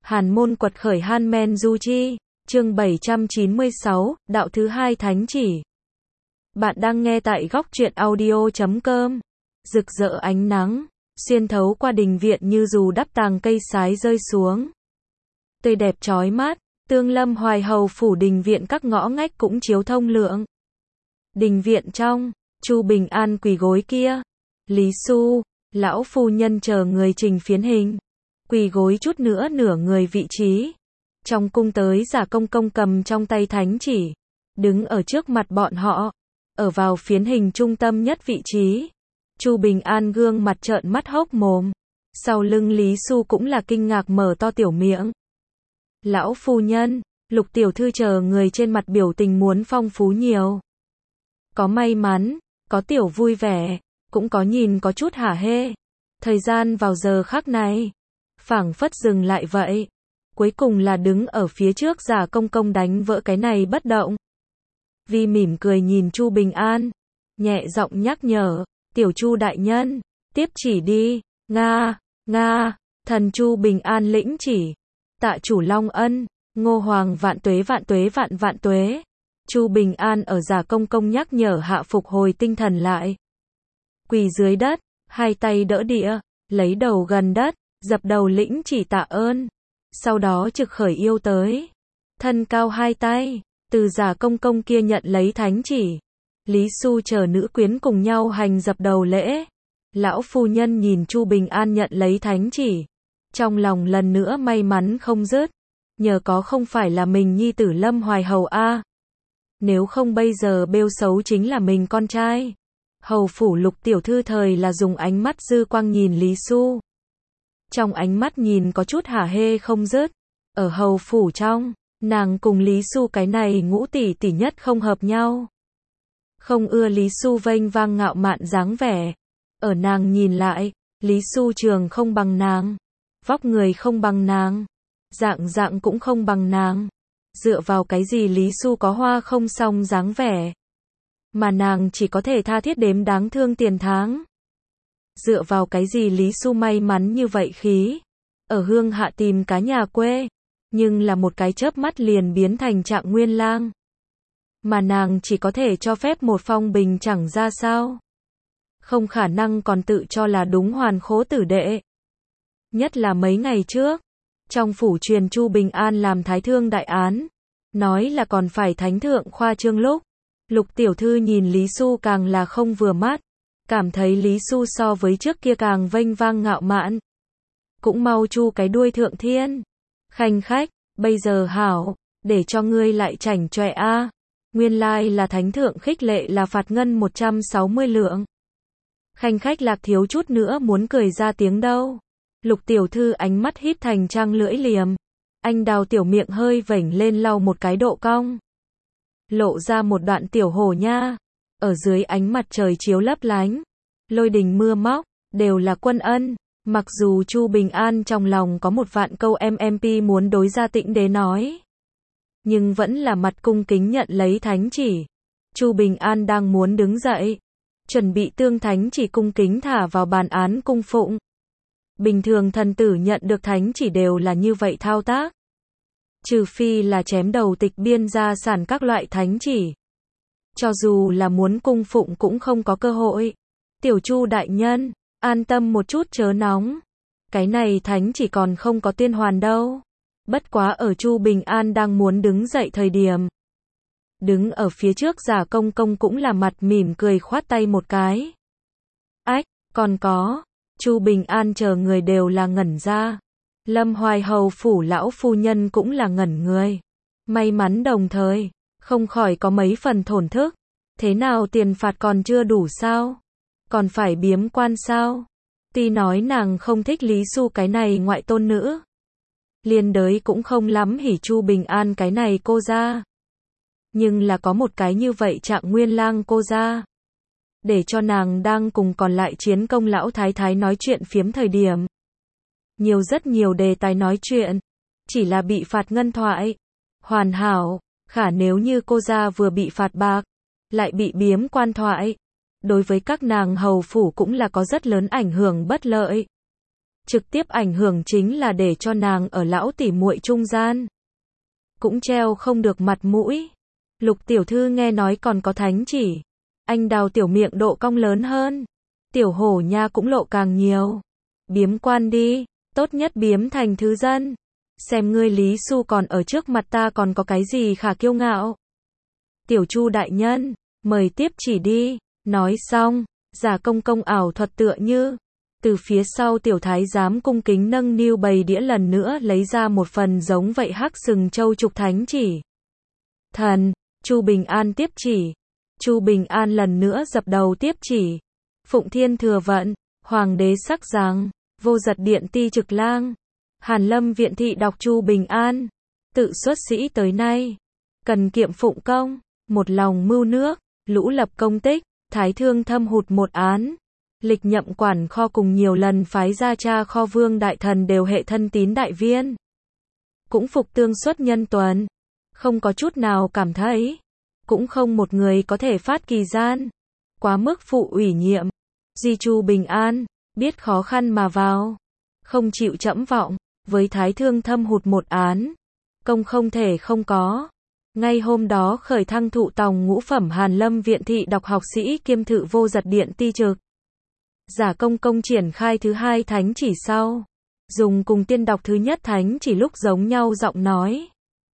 Hàn môn quật khởi Han Men Du Chi, chương 796, đạo thứ hai thánh chỉ. Bạn đang nghe tại góc truyện audio.com. Rực rỡ ánh nắng, xuyên thấu qua đình viện như dù đắp tàng cây sái rơi xuống. Tươi đẹp chói mắt, Tương Lâm Hoài Hầu phủ đình viện các ngõ ngách cũng chiếu thông lượng. Đình viện trong, Chu Bình An quỳ gối kia. Lý Xu, lão phu nhân chờ người trình phiến hình. Quỳ gối chút nữa nửa người vị trí. Trong cung tới giả công công cầm trong tay thánh chỉ. Đứng ở trước mặt bọn họ. Ở vào phiến hình trung tâm nhất vị trí. Chu Bình An gương mặt trợn mắt hốc mồm. Sau lưng Lý Xu cũng là kinh ngạc mở to tiểu miệng. Lão phu nhân, Lục tiểu thư chờ người trên mặt biểu tình muốn phong phú nhiều. Có may mắn, có tiểu vui vẻ, cũng có nhìn có chút hả hê. Thời gian vào giờ khắc này, phảng phất dừng lại vậy. Cuối cùng là đứng ở phía trước giả công công đánh vỡ cái này bất động. Vi mỉm cười nhìn Chu Bình An, nhẹ giọng nhắc nhở, tiểu Chu đại nhân, tiếp chỉ đi, nga, nga, thần Chu Bình An lĩnh chỉ, tạ chủ Long ân, Ngô Hoàng vạn tuế vạn tuế vạn vạn tuế. Chu Bình An ở giả công công nhắc nhở hạ phục hồi tinh thần lại. Quỳ dưới đất, hai tay đỡ địa, lấy đầu gần đất, dập đầu lĩnh chỉ tạ ơn. Sau đó trực khởi yêu tới. Thân cao hai tay, từ giả công công kia nhận lấy thánh chỉ. Lý Xu chờ nữ quyến cùng nhau hành dập đầu lễ. Lão phu nhân nhìn Chu Bình An nhận lấy thánh chỉ. Trong lòng lần nữa may mắn không dứt. Nhờ có không phải là mình nhi tử Lâm Hoài Hầu a. Nếu không bây giờ bêu xấu chính là mình con trai. Hầu phủ Lục tiểu thư thời là dùng ánh mắt dư quang nhìn Lý Xu. Trong ánh mắt nhìn có chút hả hê không dứt. Ở hầu phủ trong, nàng cùng Lý Xu cái này ngũ tỷ tỷ nhất không hợp nhau. Không ưa Lý Xu vênh vang ngạo mạn dáng vẻ. Ở nàng nhìn lại, Lý Xu trường không bằng nàng. Vóc người không bằng nàng. Dạng cũng không bằng nàng. Dựa vào cái gì Lý Xu có hoa không xong dáng vẻ. Mà nàng chỉ có thể tha thiết đếm đáng thương tiền tháng. Dựa vào cái gì Lý Xu may mắn như vậy khí. Ở hương hạ tìm cá nhà quê. Nhưng là một cái chớp mắt liền biến thành Trạng Nguyên Lang. Mà nàng chỉ có thể cho phép một phong bình chẳng ra sao. Không khả năng còn tự cho là đúng hoàn khố tử đệ. Nhất là mấy ngày trước. Trong phủ truyền Chu Bình An làm thái thương đại án. Nói là còn phải thánh thượng khoa trương lúc. Lục tiểu thư nhìn Lý Xu càng là không vừa mắt. Cảm thấy Lý Xu so với trước kia càng vênh vang ngạo mạn. Cũng mau chu cái đuôi thượng thiên. Khanh khách, bây giờ hảo, để cho ngươi lại chảnh chọe a. Nguyên lai là thánh thượng khích lệ là phạt ngân 160 lượng. Khanh khách Lạc thiếu chút nữa muốn cười ra tiếng đâu. Lục tiểu thư ánh mắt híp thành trang lưỡi liềm. Anh đào tiểu miệng hơi vểnh lên lau một cái độ cong. Lộ ra một đoạn tiểu hổ nha. Ở dưới ánh mặt trời chiếu lấp lánh. Lôi đình mưa móc, đều là quân ân. Mặc dù Chu Bình An trong lòng có một vạn câu MMP muốn đối ra Tĩnh Đế nói. Nhưng vẫn là mặt cung kính nhận lấy thánh chỉ. Chu Bình An đang muốn đứng dậy. Chuẩn bị tương thánh chỉ cung kính thả vào bàn án cung phụng. Bình thường thần tử nhận được thánh chỉ đều là như vậy thao tác. Trừ phi là chém đầu tịch biên gia sản các loại thánh chỉ. Cho dù là muốn cung phụng cũng không có cơ hội. Tiểu Chu đại nhân, an tâm một chút chớ nóng. Cái này thánh chỉ còn không có tuyên hoàn đâu. Bất quá ở Chu Bình An đang muốn đứng dậy thời điểm. Đứng ở phía trước giả công công cũng là mặt mỉm cười khoát tay một cái. Ách, còn có. Chu Bình An chờ người đều là ngẩn ra. Lâm Hoài Hầu phủ lão phu nhân cũng là ngẩn người. May mắn đồng thời, không khỏi có mấy phần thổn thức. Thế nào tiền phạt còn chưa đủ sao? Còn phải biếm quan sao? Tuy nói nàng không thích Lý Xu cái này ngoại tôn nữ. Liên đới cũng không lắm hỉ Chu Bình An cái này cô ra. Nhưng là có một cái như vậy Trạng Nguyên Lang cô ra. Để cho nàng đang cùng còn lại chiến công lão thái thái nói chuyện phiếm thời điểm. Rất nhiều đề tài nói chuyện. Chỉ là bị phạt ngân thoại. Hoàn hảo. Khả nếu như cô ra vừa bị phạt bạc. Lại bị biếm quan thoại. Đối với các nàng hầu phủ cũng là có rất lớn ảnh hưởng bất lợi. trực tiếp ảnh hưởng chính là để cho nàng ở lão tỉ muội trung gian. Cũng treo không được mặt mũi. Lục tiểu thư nghe nói còn có thánh chỉ. Anh Đào tiểu miệng độ cong lớn hơn. Tiểu hổ nha cũng lộ càng nhiều. Biếm quan đi, tốt nhất biếm thành thứ dân. Xem ngươi Lý Xu còn ở trước mặt ta còn có cái gì khả kiêu ngạo. Tiểu Chu đại nhân, mời tiếp chỉ đi. Nói xong, Giả Công Công ảo thuật tựa như từ phía sau tiểu thái giám cung kính nâng niu bầy đĩa lần nữa lấy ra một phần giống vậy hắc sừng châu trục thánh chỉ. Thần, Chu Bình An tiếp chỉ. Chu Bình An lần nữa dập đầu tiếp chỉ. Phụng Thiên thừa vận, Hoàng đế sắc giáng, Vô Giật điện ti trực lang, Hàn Lâm viện thị đọc Chu Bình An, tự xuất sĩ tới nay, cần kiệm phụng công, một lòng mưu nước, lũ lập công tích, thái thương thâm hụt một án. Lịch nhậm quản kho cùng nhiều lần phái ra tra kho vương đại thần đều hệ thân tín đại viên. Cũng phục tương xuất nhân tuần. Không có chút nào cảm thấy. Cũng không một người có thể phát kỳ gian. Quá mức phụ ủy nhiệm. Di Chu Bình An, biết khó khăn mà vào. Không chịu trẫm vọng, với thái thương thâm hụt một án. Công không thể không có. Ngay hôm đó khởi thăng thụ tòng ngũ phẩm Hàn Lâm viện thị đọc học sĩ kiêm thự Vô Giật điện ti trực. Giả Công Công triển khai thứ hai thánh chỉ sau. Dùng cùng tiên đọc thứ nhất thánh chỉ lúc giống nhau giọng nói.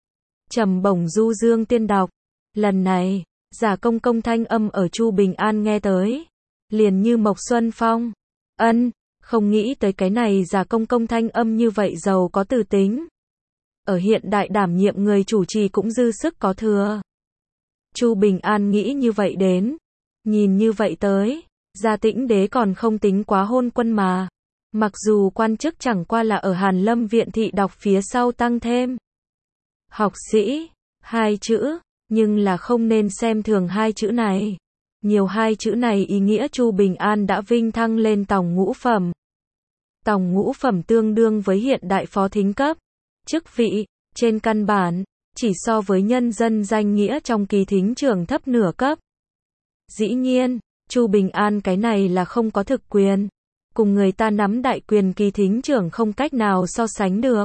Trầm bổng du dương tiên đọc. Lần này, Giả Công Công thanh âm ở Chu Bình An nghe tới. Liền như Mộc Xuân Phong. Không nghĩ tới cái này Giả Công Công thanh âm như vậy giàu có từ tính. Ở hiện đại đảm nhiệm người chủ trì cũng dư sức có thừa. Chu Bình An nghĩ như vậy đến. Nhìn như vậy tới. Gia Tĩnh Đế còn không tính quá hôn quân mà. Mặc dù quan chức chẳng qua là ở Hàn Lâm viện thị đọc phía sau tăng thêm. Học sĩ, hai chữ, nhưng là không nên xem thường hai chữ này. Nhiều hai chữ này ý nghĩa Chu Bình An đã vinh thăng lên tòng ngũ phẩm. Tòng ngũ phẩm tương đương với hiện đại phó thính cấp. Chức vị, trên căn bản, chỉ so với nhân dân danh nghĩa trong kỳ thính trưởng thấp nửa cấp. Dĩ nhiên, Chu Bình An cái này là không có thực quyền. Cùng người ta nắm đại quyền kỳ thính trưởng không cách nào so sánh được.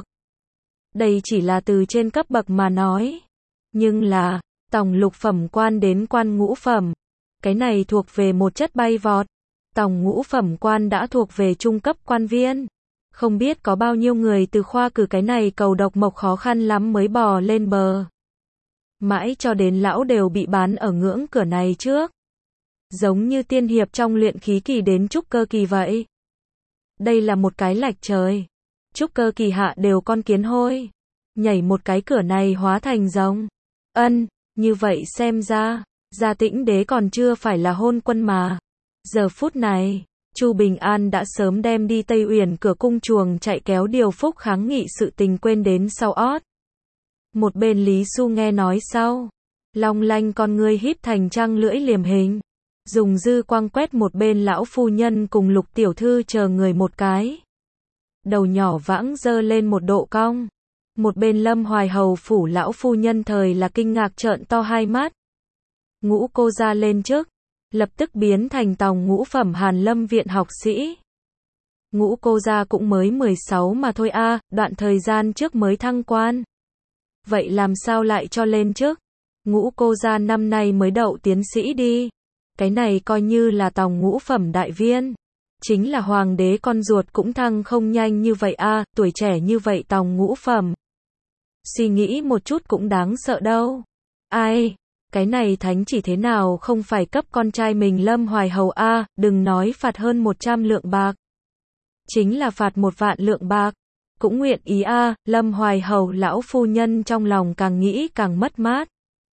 Đây chỉ là từ trên cấp bậc mà nói. Nhưng là, tòng lục phẩm quan đến quan ngũ phẩm. Cái này thuộc về một chất bay vọt. Tòng ngũ phẩm quan đã thuộc về trung cấp quan viên. Không biết có bao nhiêu người từ khoa cử cái này cầu độc mộc khó khăn lắm mới bò lên bờ. Mãi cho đến lão đều bị bán ở ngưỡng cửa này trước. Giống như tiên hiệp trong luyện khí kỳ đến trúc cơ kỳ vậy. Đây là một cái lạch trời. Trúc cơ kỳ hạ đều con kiến hôi. Nhảy một cái cửa này hóa thành rồng. Như vậy xem ra, Gia Tĩnh Đế còn chưa phải là hôn quân mà. Giờ phút này, Chu Bình An đã sớm đem đi Tây Uyển cửa cung chuồng chạy kéo điều phúc kháng nghị sự tình quên đến sau ót. Một bên Lý Xu nghe nói sau. Long lanh con ngươi híp thành trăng lưỡi liềm hình. Dùng dư quang quét một bên lão phu nhân cùng Lục tiểu thư chờ người một cái. Đầu nhỏ vãng dơ lên một độ cong. Một bên Lâm Hoài hầu phủ lão phu nhân thời là kinh ngạc trợn to hai mắt. Ngũ cô ra lên trước, lập tức biến thành tòng ngũ phẩm Hàn Lâm viện học sĩ. Ngũ cô ra cũng mới 16 mà thôi a, đoạn thời gian trước mới thăng quan. Vậy làm sao lại cho lên trước? Ngũ cô ra năm nay mới đậu tiến sĩ đi. Cái này coi như là tòng ngũ phẩm đại viên. Chính là hoàng đế con ruột cũng thăng không nhanh như vậy a, tuổi trẻ như vậy tòng ngũ phẩm. Suy nghĩ một chút cũng đáng sợ đâu. Ai, cái này thánh chỉ thế nào không phải cấp con trai mình Lâm Hoài hầu a, đừng nói phạt hơn 100 lượng bạc. Chính là phạt 1 vạn lượng bạc. Cũng nguyện ý a, Lâm Hoài hầu lão phu nhân trong lòng càng nghĩ càng mất mát.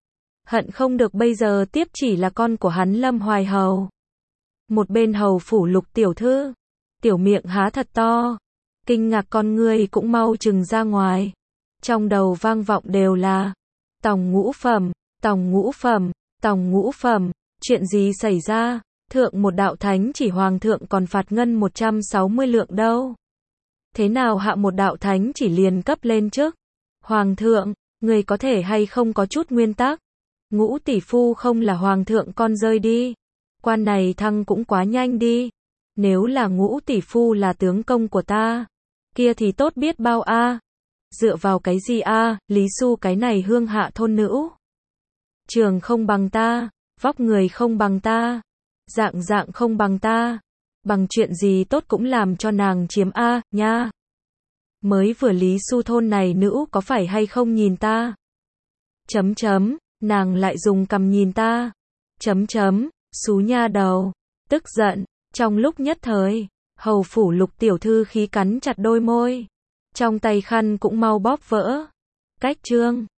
Hận không được bây giờ tiếp chỉ là con của hắn Lâm Hoài hầu. Một bên hầu phủ Lục tiểu thư, tiểu miệng há thật to, kinh ngạc con ngươi cũng mau trừng ra ngoài. Trong đầu vang vọng đều là tòng ngũ phẩm, tòng ngũ phẩm, tòng ngũ phẩm, chuyện gì xảy ra? Thượng một đạo thánh chỉ hoàng thượng còn phạt ngân 160 lượng đâu. Thế nào hạ một đạo thánh chỉ liền cấp lên trước? Hoàng thượng, người có thể hay không có chút nguyên tắc? Ngũ tỷ phu không là hoàng thượng con rơi đi. Quan này thăng cũng quá nhanh đi. Nếu là Ngũ tỷ phu là tướng công của ta, kia thì tốt biết bao a. Dựa vào cái gì a, Lý Xu cái này hương hạ thôn nữ. Trường không bằng ta, vóc người không bằng ta, dạng không bằng ta, bằng chuyện gì tốt cũng làm cho nàng chiếm a, nha. Mới vừa Lý Xu thôn này nữ có phải hay không nhìn ta? Nàng lại dùng cằm nhìn ta. Xú nha đầu, tức giận, trong lúc nhất thời, hầu phủ Lục tiểu thư khí cắn chặt đôi môi, trong tay khăn cũng mau bóp vỡ. Cách chương